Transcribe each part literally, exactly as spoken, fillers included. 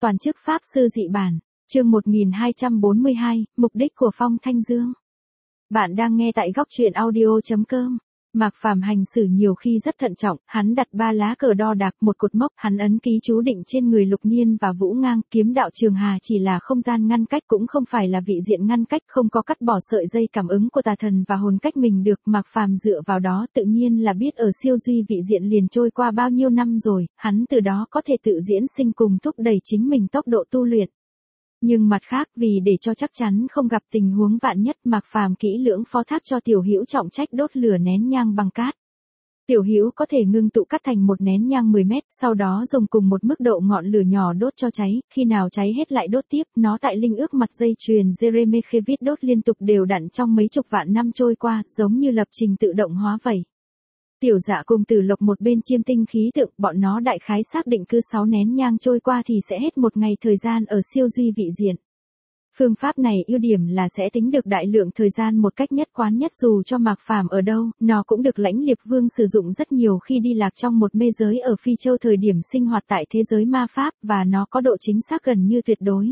Toàn chức Pháp sư dị bản, chương một nghìn hai trăm bốn mươi hai, mục đích của Phong Thanh Dương. Bạn đang nghe tại góc truyện audio chấm com. Mạc Phàm hành xử nhiều khi rất thận trọng, hắn đặt ba lá cờ đo đạc, một cột mốc, hắn ấn ký chú định trên người Lục Niên và Vũ Ngang. Kiếm đạo Trường Hà chỉ là không gian ngăn cách, cũng không phải là vị diện ngăn cách, không có cắt bỏ sợi dây cảm ứng của tà thần và hồn cách mình được. Mạc Phàm dựa vào đó tự nhiên là biết ở siêu duy vị diện liền trôi qua bao nhiêu năm rồi, hắn từ đó có thể tự diễn sinh cùng thúc đẩy chính mình tốc độ tu luyện. Nhưng mặt khác, vì để cho chắc chắn không gặp tình huống vạn nhất, Mạc Phàm kỹ lưỡng phó thác cho Tiểu Hữu trọng trách đốt lửa nén nhang bằng cát. Tiểu Hữu có thể ngưng tụ cát thành một nén nhang mười mét, sau đó dùng cùng một mức độ ngọn lửa nhỏ đốt cho cháy, khi nào cháy hết lại đốt tiếp. Nó tại linh ước mặt dây chuyền Jeremekevit đốt liên tục đều đặn trong mấy chục vạn năm trôi qua, giống như lập trình tự động hóa vậy. Tiểu Dạ cùng Tử Lộc một bên chiêm tinh khí tượng, bọn nó đại khái xác định cứ sáu nén nhang trôi qua thì sẽ hết một ngày thời gian ở siêu duy vị diện. Phương pháp này ưu điểm là sẽ tính được đại lượng thời gian một cách nhất quán nhất, dù cho Mạc Phàm ở đâu, nó cũng được Lãnh Liệp Vương sử dụng rất nhiều khi đi lạc trong một mê giới ở Phi Châu thời điểm sinh hoạt tại thế giới ma pháp, và nó có độ chính xác gần như tuyệt đối.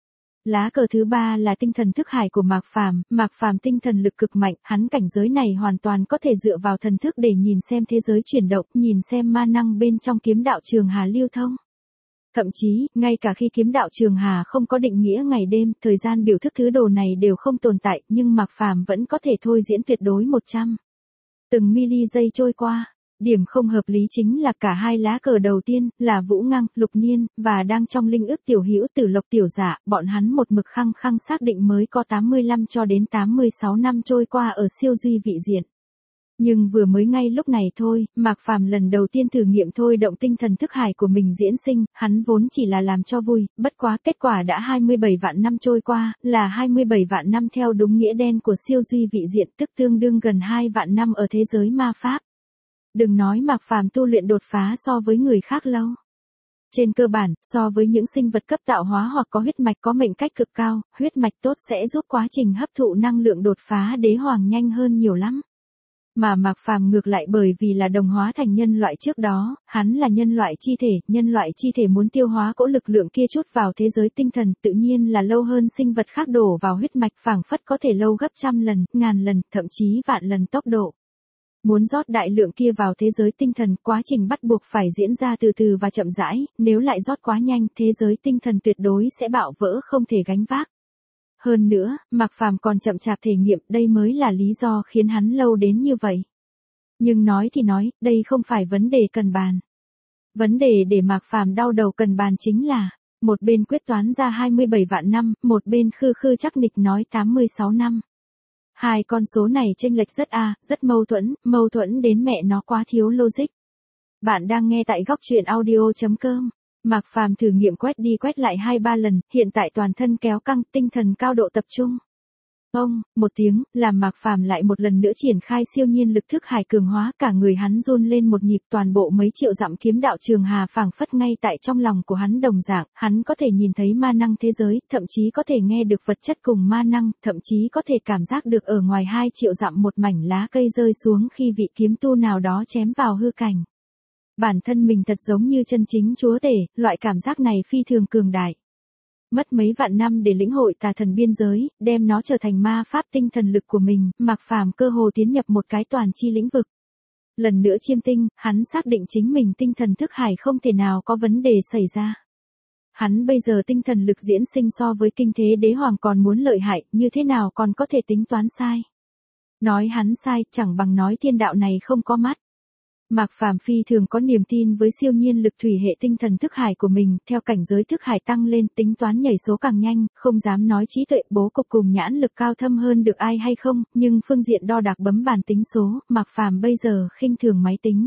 Lá cờ thứ ba là tinh thần thức hải của Mạc Phàm. Mạc Phàm tinh thần lực cực mạnh, hắn cảnh giới này hoàn toàn có thể dựa vào thần thức để nhìn xem thế giới chuyển động, nhìn xem ma năng bên trong kiếm đạo Trường Hà lưu thông. Thậm chí, ngay cả khi kiếm đạo Trường Hà không có định nghĩa ngày đêm, thời gian biểu thức thứ đồ này đều không tồn tại, nhưng Mạc Phàm vẫn có thể thôi diễn tuyệt đối một trăm. Từng mili giây trôi qua. Điểm không hợp lý chính là cả hai lá cờ đầu tiên, là Vũ Ngang, Lục Niên, và đang trong linh ước Tiểu Hữu Tử Lộc Tiểu Dạ, bọn hắn một mực khăng khăng xác định mới có tám mươi lăm cho đến tám mươi sáu năm trôi qua ở siêu duy vị diện. Nhưng vừa mới ngay lúc này thôi, Mạc Phàm lần đầu tiên thử nghiệm thôi động tinh thần thức hải của mình diễn sinh, hắn vốn chỉ là làm cho vui, bất quá kết quả đã hai mươi bảy vạn năm trôi qua, là hai mươi bảy vạn năm theo đúng nghĩa đen của siêu duy vị diện, tức tương đương gần hai vạn năm ở thế giới ma pháp. Đừng nói Mạc Phàm tu luyện đột phá so với người khác lâu. Trên cơ bản, so với những sinh vật cấp tạo hóa hoặc có huyết mạch có mệnh cách cực cao, huyết mạch tốt sẽ giúp quá trình hấp thụ năng lượng đột phá đế hoàng nhanh hơn nhiều lắm. Mà Mạc Phàm ngược lại, bởi vì là đồng hóa thành nhân loại trước đó, hắn là nhân loại chi thể, nhân loại chi thể muốn tiêu hóa cỗ lực lượng kia chút vào thế giới tinh thần, tự nhiên là lâu hơn sinh vật khác đổ vào huyết mạch, phảng phất có thể lâu gấp trăm lần, ngàn lần, thậm chí vạn lần tốc độ. Muốn rót đại lượng kia vào thế giới tinh thần, quá trình bắt buộc phải diễn ra từ từ và chậm rãi, nếu lại rót quá nhanh, thế giới tinh thần tuyệt đối sẽ bạo vỡ không thể gánh vác. Hơn nữa, Mạc Phàm còn chậm chạp thể nghiệm, đây mới là lý do khiến hắn lâu đến như vậy. Nhưng nói thì nói, đây không phải vấn đề cần bàn. Vấn đề để Mạc Phàm đau đầu cần bàn chính là, một bên quyết toán ra hai mươi bảy vạn năm, một bên khư khư chắc nịch nói tám mươi sáu năm. Hai con số này chênh lệch rất a, à, rất mâu thuẫn, mâu thuẫn đến mẹ nó quá thiếu logic. Bạn đang nghe tại góc truyện audio chấm com. Mạc Phàm thử nghiệm quét đi quét lại hai ba lần, hiện tại toàn thân kéo căng, tinh thần cao độ tập trung. Ông, một tiếng, làm Mạc Phàm lại một lần nữa triển khai siêu nhiên lực thức hải cường hóa, cả người hắn run lên một nhịp, toàn bộ mấy triệu dặm kiếm đạo Trường Hà phảng phất ngay tại trong lòng của hắn đồng dạng, hắn có thể nhìn thấy ma năng thế giới, thậm chí có thể nghe được vật chất cùng ma năng, thậm chí có thể cảm giác được ở ngoài hai triệu dặm một mảnh lá cây rơi xuống khi vị kiếm tu nào đó chém vào hư cảnh. Bản thân mình thật giống như chân chính chúa tể, loại cảm giác này phi thường cường đại. Mất mấy vạn năm để lĩnh hội tà thần biên giới, đem nó trở thành ma pháp tinh thần lực của mình, Mạc Phàm cơ hồ tiến nhập một cái toàn chi lĩnh vực. Lần nữa chiêm tinh, hắn xác định chính mình tinh thần thức hải không thể nào có vấn đề xảy ra. Hắn bây giờ tinh thần lực diễn sinh so với kinh thế đế hoàng còn muốn lợi hại, như thế nào còn có thể tính toán sai. Nói hắn sai, chẳng bằng nói thiên đạo này không có mắt. Mạc Phàm phi thường có niềm tin với siêu nhiên lực thủy hệ tinh thần thức hải của mình, theo cảnh giới thức hải tăng lên, tính toán nhảy số càng nhanh, không dám nói trí tuệ bố cục cùng nhãn lực cao thâm hơn được ai hay không, nhưng phương diện đo đạc bấm bàn tính số, Mạc Phàm bây giờ khinh thường máy tính.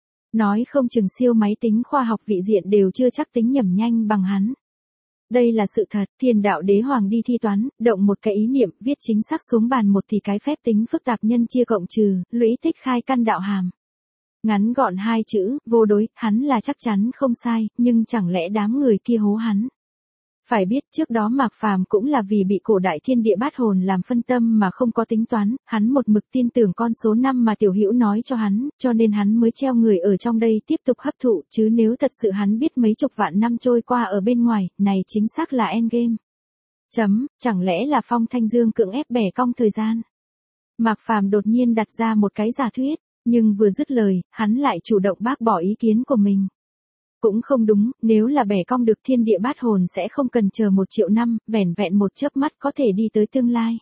Nói không chừng siêu máy tính khoa học vị diện đều chưa chắc tính nhẩm nhanh bằng hắn. Đây là sự thật, thiên đạo đế hoàng đi thi toán, động một cái ý niệm, viết chính xác xuống bàn một thì cái phép tính phức tạp nhân chia cộng trừ, lũy tích khai căn đạo hàm. Ngắn gọn hai chữ, vô đối, hắn là chắc chắn không sai, nhưng chẳng lẽ đám người kia hố hắn. Phải biết trước đó Mạc Phàm cũng là vì bị cổ đại thiên địa bát hồn làm phân tâm mà không có tính toán, hắn một mực tin tưởng con số năm mà Tiểu Hữu nói cho hắn, cho nên hắn mới treo người ở trong đây tiếp tục hấp thụ, chứ nếu thật sự hắn biết mấy chục vạn năm trôi qua ở bên ngoài, này chính xác là endgame. Chấm, chẳng lẽ là Phong Thanh Dương cưỡng ép bẻ cong thời gian? Mạc Phàm đột nhiên đặt ra một cái giả thuyết, nhưng vừa dứt lời, hắn lại chủ động bác bỏ ý kiến của mình. Cũng không đúng, nếu là bẻ cong được thiên địa bát hồn sẽ không cần chờ một triệu năm, vẻn vẹn một chớp mắt có thể đi tới tương lai.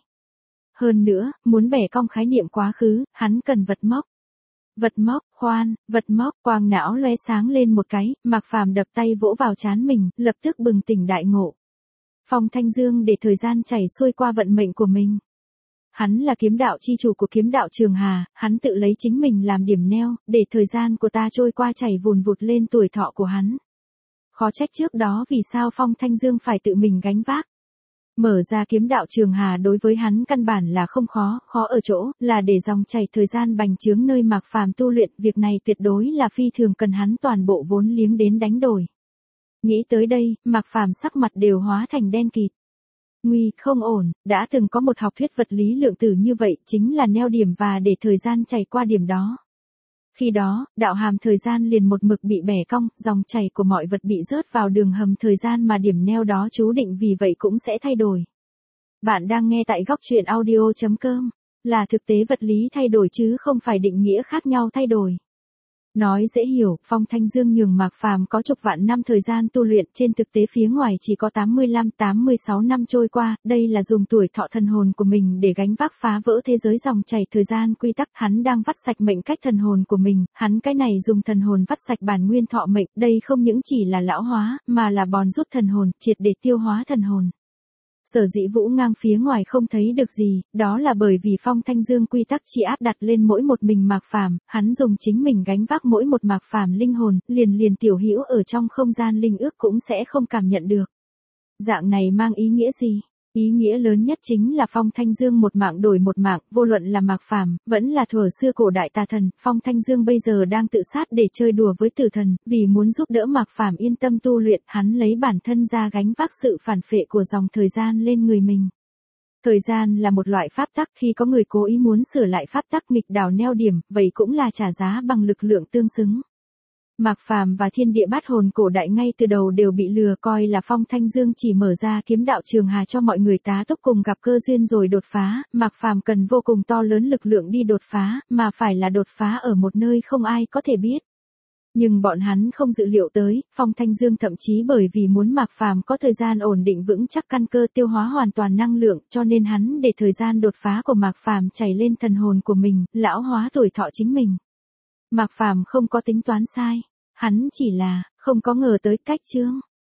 Hơn nữa, muốn bẻ cong khái niệm quá khứ, hắn cần vật mốc. Vật mốc, khoan, vật mốc, quang não lóe sáng lên một cái, Mạc Phàm đập tay vỗ vào trán mình, lập tức bừng tỉnh đại ngộ. Phong Thanh Dương để thời gian chảy xuôi qua vận mệnh của mình. Hắn là kiếm đạo chi chủ của kiếm đạo Trường Hà, hắn tự lấy chính mình làm điểm neo, để thời gian của ta trôi qua chảy vùn vụt lên tuổi thọ của hắn. Khó trách trước đó vì sao Phong Thanh Dương phải tự mình gánh vác. Mở ra kiếm đạo Trường Hà đối với hắn căn bản là không khó, khó ở chỗ, là để dòng chảy thời gian bành trướng nơi Mạc Phàm tu luyện, việc này tuyệt đối là phi thường cần hắn toàn bộ vốn liếng đến đánh đổi. Nghĩ tới đây, Mạc Phàm sắc mặt đều hóa thành đen kịt. Nguy, không ổn, đã từng có một học thuyết vật lý lượng tử như vậy, chính là neo điểm và để thời gian chảy qua điểm đó. Khi đó, đạo hàm thời gian liền một mực bị bẻ cong, dòng chảy của mọi vật bị rớt vào đường hầm thời gian mà điểm neo đó chú định vì vậy cũng sẽ thay đổi. Bạn đang nghe tại góc truyện audio chấm com, là thực tế vật lý thay đổi chứ không phải định nghĩa khác nhau thay đổi. Nói dễ hiểu, Phong Thanh Dương nhường Mạc Phàm có chục vạn năm thời gian tu luyện, trên thực tế phía ngoài chỉ có tám mươi lăm tám mươi sáu năm trôi qua, đây là dùng tuổi thọ thần hồn của mình để gánh vác phá vỡ thế giới dòng chảy thời gian quy tắc, hắn đang vắt sạch mệnh cách thần hồn của mình, hắn cái này dùng thần hồn vắt sạch bản nguyên thọ mệnh, đây không những chỉ là lão hóa, mà là bòn rút thần hồn, triệt để tiêu hóa thần hồn. Sở dĩ Vũ Ngang phía ngoài không thấy được gì, đó là bởi vì Phong Thanh Dương quy tắc chỉ áp đặt lên mỗi một mình Mạc Phàm, hắn dùng chính mình gánh vác mỗi một Mạc Phàm linh hồn, liền liền Tiểu Hữu ở trong không gian linh ước cũng sẽ không cảm nhận được. Dạng này mang ý nghĩa gì? Ý nghĩa lớn nhất chính là Phong Thanh Dương một mạng đổi một mạng, vô luận là Mạc Phàm, vẫn là thuở xưa cổ đại tà thần, Phong Thanh Dương bây giờ đang tự sát để chơi đùa với tử thần, vì muốn giúp đỡ Mạc Phàm yên tâm tu luyện, hắn lấy bản thân ra gánh vác sự phản phệ của dòng thời gian lên người mình. Thời gian là một loại pháp tắc, khi có người cố ý muốn sửa lại pháp tắc nghịch đảo neo điểm, vậy cũng là trả giá bằng lực lượng tương xứng. Mạc Phàm và thiên địa bát hồn cổ đại ngay từ đầu đều bị lừa, coi là Phong Thanh Dương chỉ mở ra kiếm đạo Trường Hà cho mọi người tá túc cùng gặp cơ duyên rồi đột phá, Mạc Phàm cần vô cùng to lớn lực lượng đi đột phá, mà phải là đột phá ở một nơi không ai có thể biết. Nhưng bọn hắn không dự liệu tới, Phong Thanh Dương thậm chí bởi vì muốn Mạc Phàm có thời gian ổn định vững chắc căn cơ tiêu hóa hoàn toàn năng lượng, cho nên hắn để thời gian đột phá của Mạc Phàm chảy lên thần hồn của mình, lão hóa tuổi thọ chính mình. Mạc Phàm không có tính toán sai, hắn chỉ là không có ngờ tới cách chướng.